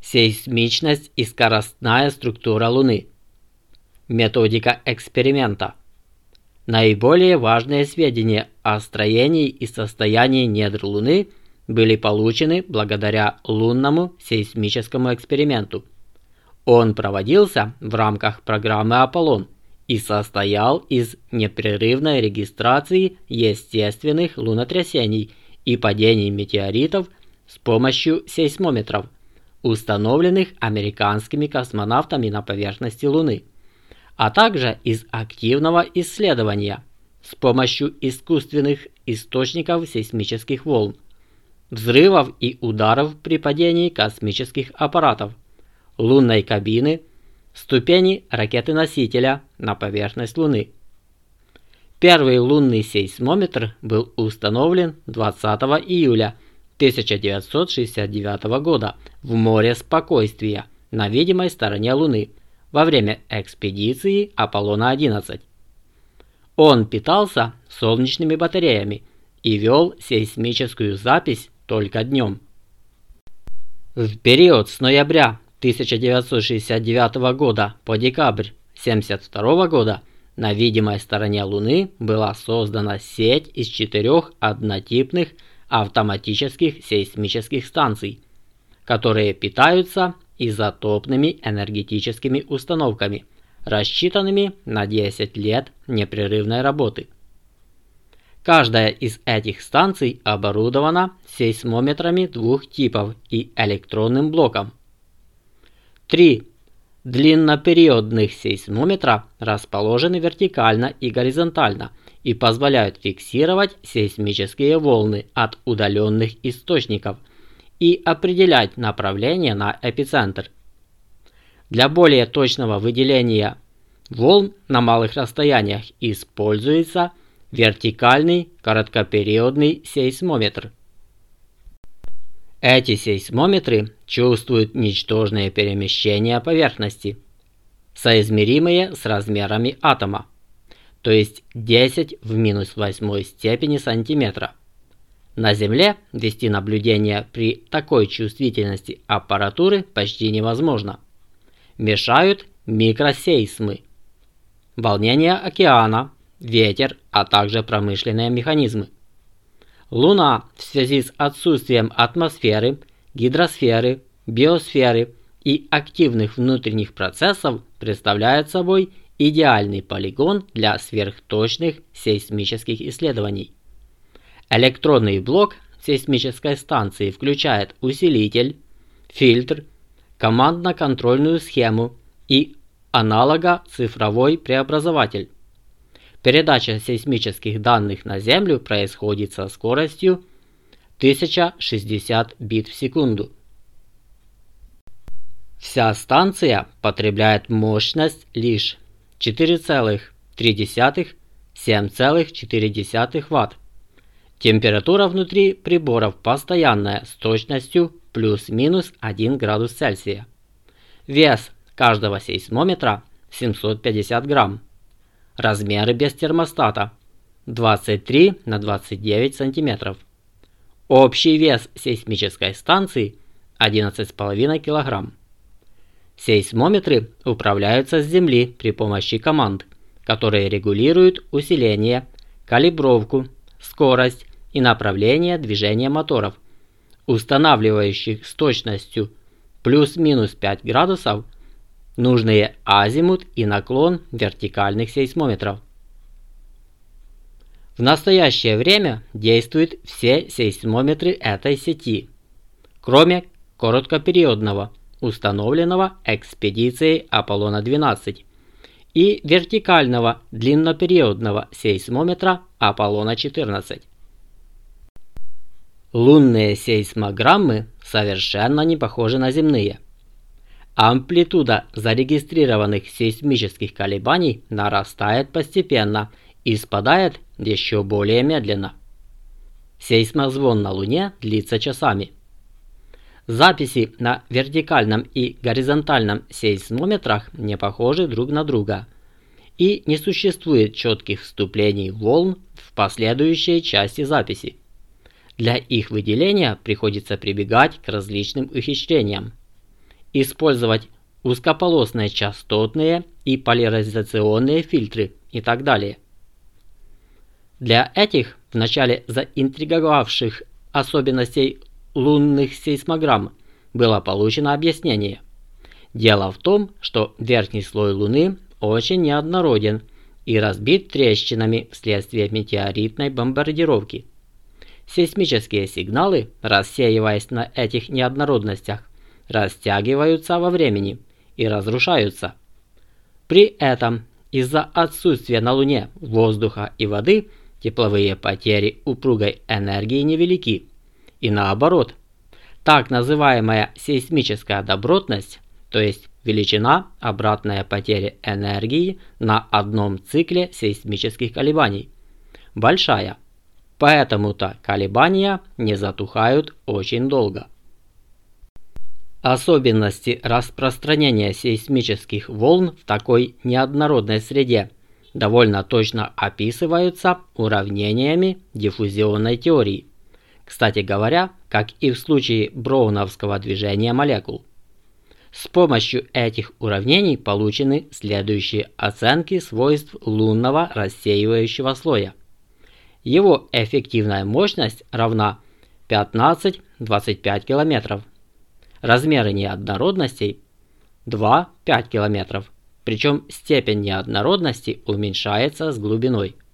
Сейсмичность и скоростная структура Луны. Методика эксперимента. Наиболее важные сведения о строении и состоянии недр Луны были получены благодаря лунному сейсмическому эксперименту. Он проводился в рамках программы Аполлон и состоял из непрерывной регистрации естественных лунотрясений и падений метеоритов с помощью сейсмометров, установленных американскими космонавтами на поверхности Луны, а также из активного исследования с помощью искусственных источников сейсмических волн, взрывов и ударов при падении космических аппаратов, лунной кабины, ступени ракеты-носителя на поверхность Луны. Первый лунный сейсмометр был установлен 20 июля 1969 года в море Спокойствия на видимой стороне Луны во время экспедиции Аполлона-11. Он питался солнечными батареями и вел сейсмическую запись только днем. В период с ноября 1969 года по декабрь 1972 года на видимой стороне Луны была создана сеть из 4 однотипных автоматических сейсмических станций, которые питаются изотопными энергетическими установками, рассчитанными на 10 лет непрерывной работы. Каждая из этих станций оборудована сейсмометрами двух типов и электронным блоком. 3 длиннопериодных сейсмометра расположены вертикально и горизонтально и позволяют фиксировать сейсмические волны от удаленных источников и определять направление на эпицентр. Для более точного выделения волн на малых расстояниях используется вертикальный короткопериодный сейсмометр. Эти сейсмометры чувствуют ничтожные перемещения поверхности, соизмеримые с размерами атома, то есть 10 в минус 8 степени сантиметра. На Земле вести наблюдение при такой чувствительности аппаратуры почти невозможно. Мешают микросейсмы, волнение океана, ветер, а также промышленные механизмы. Луна в связи с отсутствием атмосферы, гидросферы, биосферы и активных внутренних процессов представляет собой идеальный полигон для сверхточных сейсмических исследований. Электронный блок сейсмической станции включает усилитель, фильтр, командно-контрольную схему и аналого-цифровой преобразователь. Передача сейсмических данных на Землю происходит со скоростью 1060 бит в секунду. Вся станция потребляет мощность лишь 4,3-7,4 Вт. Температура внутри приборов постоянная с точностью плюс-минус 1 градус Цельсия. Вес каждого сейсмометра 750 грамм. Размеры без термостата 23 на 29 см. Общий вес сейсмической станции 11,5 кг. Сейсмометры управляются с Земли при помощи команд, которые регулируют усиление, калибровку, скорость и направление движения моторов, устанавливающих с точностью плюс-минус 5 градусов нужные азимут и наклон вертикальных сейсмометров. В настоящее время действуют все сейсмометры этой сети, кроме короткопериодного, установленного экспедицией Аполлона-12, и вертикального длиннопериодного сейсмометра Аполлона-14. Лунные сейсмограммы совершенно не похожи на земные. Амплитуда зарегистрированных сейсмических колебаний нарастает постепенно и спадает еще более медленно. Сейсмозвон на Луне длится часами. Записи на вертикальном и горизонтальном сейсмометрах не похожи друг на друга, и не существует четких вступлений волн в последующей части записи. Для их выделения приходится прибегать к различным ухищрениям. использовать узкополосные частотные и поляризационные фильтры и так далее. Для этих вначале заинтриговавших особенностей лунных сейсмограмм было получено объяснение. Дело в том, что верхний слой Луны очень неоднороден и разбит трещинами вследствие метеоритной бомбардировки. Сейсмические сигналы, рассеиваясь на этих неоднородностях, растягиваются во времени и разрушаются. При этом из-за отсутствия на Луне воздуха и воды тепловые потери упругой энергии невелики. И наоборот, так называемая сейсмическая добротность, то есть величина обратная потери энергии на одном цикле сейсмических колебаний, большая. Поэтому-то колебания не затухают очень долго. Особенности распространения сейсмических волн в такой неоднородной среде довольно точно описываются уравнениями диффузионной теории. Кстати говоря, как и в случае броуновского движения молекул. С помощью этих уравнений получены следующие оценки свойств лунного рассеивающего слоя. Его эффективная мощность равна 15-25 км. Размеры неоднородностей 2-5 км. Причем степень неоднородности уменьшается с глубиной.